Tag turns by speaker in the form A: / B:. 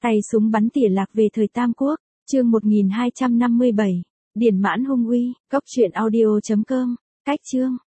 A: Tay súng bắn tỉa lạc về thời Tam Quốc, chương 1257, Điển Mãn hung uy, cốc truyện audio.com, cách chương.